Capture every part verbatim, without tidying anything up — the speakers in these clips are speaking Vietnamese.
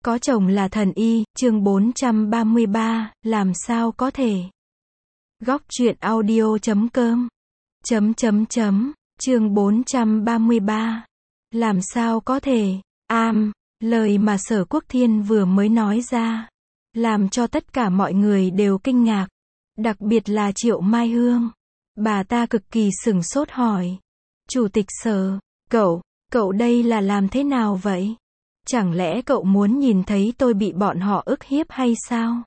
Có chồng là thần y, chương bốn trăm ba mươi ba, làm sao có thể. Góc truyện audio chấm com. Chấm chấm chấm, chương bốn trăm ba mươi ba. Làm sao có thể. Am, lời mà Sở Quốc Thiên vừa mới nói ra, làm cho tất cả mọi người đều kinh ngạc. Đặc biệt là Triệu Mai Hương. Bà ta cực kỳ sửng sốt hỏi. Chủ tịch Sở, cậu, cậu đây là làm thế nào vậy? Chẳng lẽ cậu muốn nhìn thấy tôi bị bọn họ ức hiếp hay sao?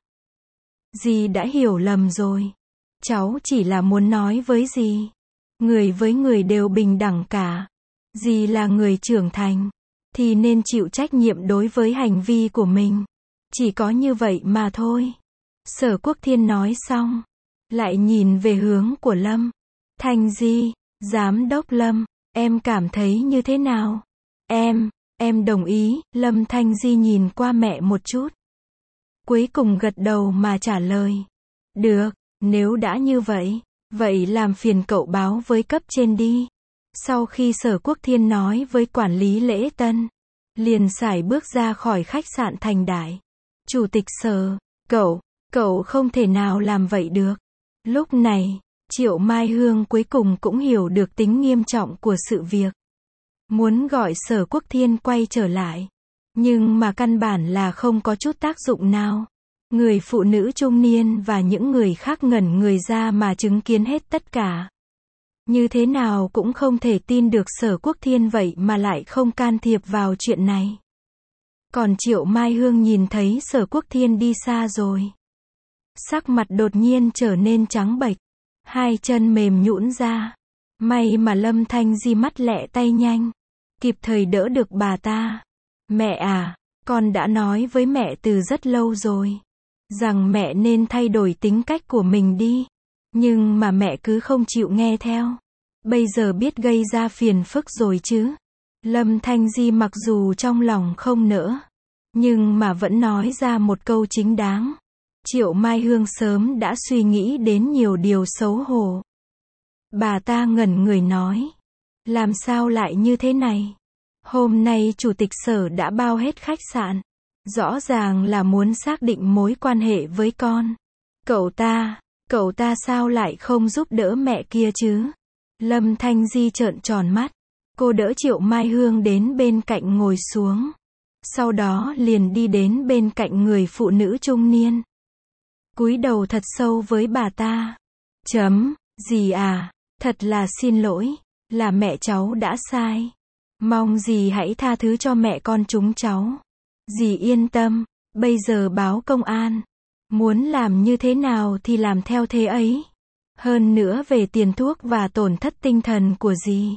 Dì đã hiểu lầm rồi. Cháu chỉ là muốn nói với dì. Người với người đều bình đẳng cả. Dì là người trưởng thành, thì nên chịu trách nhiệm đối với hành vi của mình. Chỉ có như vậy mà thôi. Sở Quốc Thiên nói xong, lại nhìn về hướng của Lâm Thanh Di. Giám đốc Lâm, em cảm thấy như thế nào? Em, em đồng ý. Lâm Thanh Di nhìn qua mẹ một chút, cuối cùng gật đầu mà trả lời. Được, nếu đã như vậy, vậy làm phiền cậu báo với cấp trên đi. Sau khi Sở Quốc Thiên nói với quản lý lễ tân, liền sải bước ra khỏi khách sạn Thành Đại. Chủ tịch Sở, cậu, cậu không thể nào làm vậy được. Lúc này, Triệu Mai Hương cuối cùng cũng hiểu được tính nghiêm trọng của sự việc. Muốn gọi Sở Quốc Thiên quay trở lại, nhưng mà căn bản là không có chút tác dụng nào. Người phụ nữ trung niên và những người khác ngẩn người ra mà chứng kiến hết tất cả. Như thế nào cũng không thể tin được Sở Quốc Thiên vậy mà lại không can thiệp vào chuyện này. Còn Triệu Mai Hương nhìn thấy Sở Quốc Thiên đi xa rồi, sắc mặt đột nhiên trở nên trắng bệch, hai chân mềm nhũn ra. May mà Lâm Thanh Di mắt lẹ tay nhanh, kịp thời đỡ được bà ta. Mẹ à, con đã nói với mẹ từ rất lâu rồi, rằng mẹ nên thay đổi tính cách của mình đi. Nhưng mà mẹ cứ không chịu nghe theo. Bây giờ biết gây ra phiền phức rồi chứ. Lâm Thanh Di mặc dù trong lòng không nỡ, nhưng mà vẫn nói ra một câu chính đáng. Triệu Mai Hương sớm đã suy nghĩ đến nhiều điều xấu hổ. Bà ta ngẩn người nói. Làm sao lại như thế này? Hôm nay chủ tịch Sở đã bao hết khách sạn. Rõ ràng là muốn xác định mối quan hệ với con. Cậu ta, cậu ta sao lại không giúp đỡ mẹ kia chứ? Lâm Thanh Di trợn tròn mắt. Cô đỡ Triệu Mai Hương đến bên cạnh ngồi xuống. Sau đó liền đi đến bên cạnh người phụ nữ trung niên, cúi đầu thật sâu với bà ta. Chấm, dì à, thật là xin lỗi, là mẹ cháu đã sai. Mong dì hãy tha thứ cho mẹ con chúng cháu. Dì yên tâm, bây giờ báo công an. Muốn làm như thế nào thì làm theo thế ấy. Hơn nữa về tiền thuốc và tổn thất tinh thần của dì,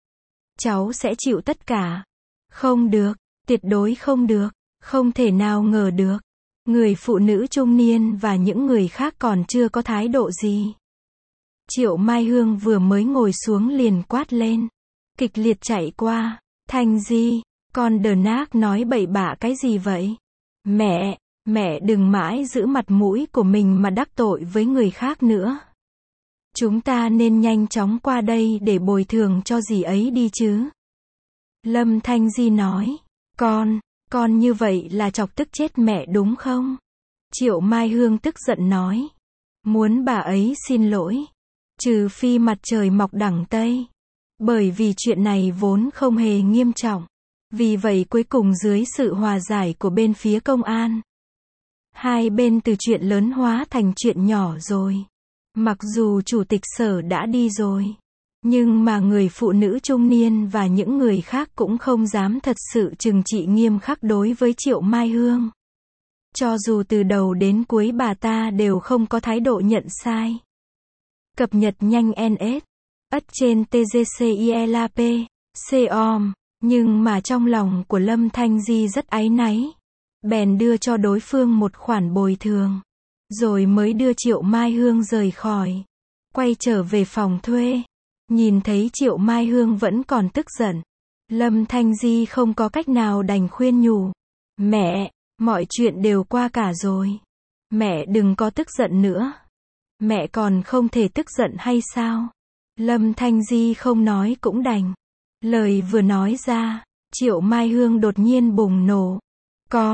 cháu sẽ chịu tất cả. Không được, tuyệt đối không được, không thể nào ngờ được. Người phụ nữ trung niên và những người khác còn chưa có thái độ gì. Triệu Mai Hương vừa mới ngồi xuống liền quát lên, kịch liệt chạy qua. Thanh Di, con đờ nác nói bậy bạ cái gì vậy? Mẹ, mẹ đừng mãi giữ mặt mũi của mình mà đắc tội với người khác nữa. Chúng ta nên nhanh chóng qua đây để bồi thường cho dì ấy đi chứ. Lâm Thanh Di nói. Con, con như vậy là chọc tức chết mẹ đúng không? Triệu Mai Hương tức giận nói. Muốn bà ấy xin lỗi, trừ phi mặt trời mọc đằng Tây. Bởi vì chuyện này vốn không hề nghiêm trọng. Vì vậy cuối cùng dưới sự hòa giải của bên phía công an, hai bên từ chuyện lớn hóa thành chuyện nhỏ rồi. Mặc dù chủ tịch Sở đã đi rồi, nhưng mà người phụ nữ trung niên và những người khác cũng không dám thật sự trừng trị nghiêm khắc đối với Triệu Mai Hương. Cho dù từ đầu đến cuối bà ta đều không có thái độ nhận sai. Cập nhật nhanh en ét, ất trên tê giê xê i lờ pê, com, nhưng mà trong lòng của Lâm Thanh Di rất áy náy. Bèn đưa cho đối phương một khoản bồi thường, rồi mới đưa Triệu Mai Hương rời khỏi. Quay trở về phòng thuê, nhìn thấy Triệu Mai Hương vẫn còn tức giận, Lâm Thanh Di không có cách nào đành khuyên nhủ. Mẹ, mọi chuyện đều qua cả rồi. Mẹ đừng có tức giận nữa. Mẹ còn không thể tức giận hay sao? Lâm Thanh Di không nói cũng đành. Lời vừa nói ra, Triệu Mai Hương đột nhiên bùng nổ. Con,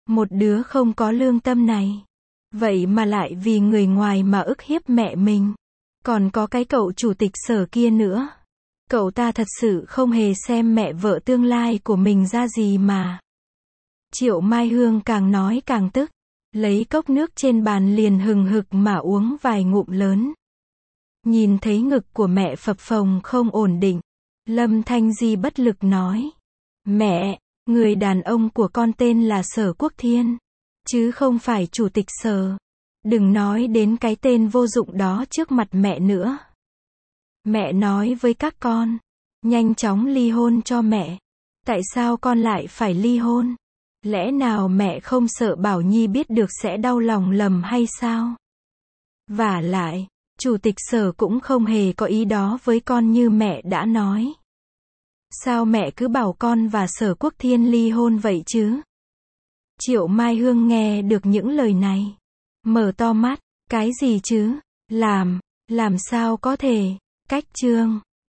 Một đứa không có lương tâm này. Vậy mà lại vì người ngoài mà ức hiếp mẹ mình. Còn có cái cậu chủ tịch Sở kia nữa. Cậu ta thật sự không hề xem mẹ vợ tương lai của mình ra gì mà. Triệu Mai Hương càng nói càng tức. Lấy cốc nước trên bàn liền hừng hực mà uống vài ngụm lớn. Nhìn thấy ngực của mẹ phập phồng không ổn định. Lâm Thanh Di bất lực nói. Mẹ, người đàn ông của con tên là Sở Quốc Thiên. Chứ không phải chủ tịch Sở. Đừng nói đến cái tên vô dụng đó trước mặt mẹ nữa. Mẹ nói với các con. Nhanh chóng ly hôn cho mẹ. Tại sao con lại phải ly hôn? Lẽ nào mẹ không sợ Bảo Nhi biết được sẽ đau lòng lầm hay sao? Vả lại, chủ tịch Sở cũng không hề có ý đó với con như mẹ đã nói. Sao mẹ cứ bảo con và Sở Quốc Thiên ly hôn vậy chứ? Triệu Mai Hương nghe được những lời này. Mở to mắt, cái gì chứ? Làm, làm sao có thể? Cách chương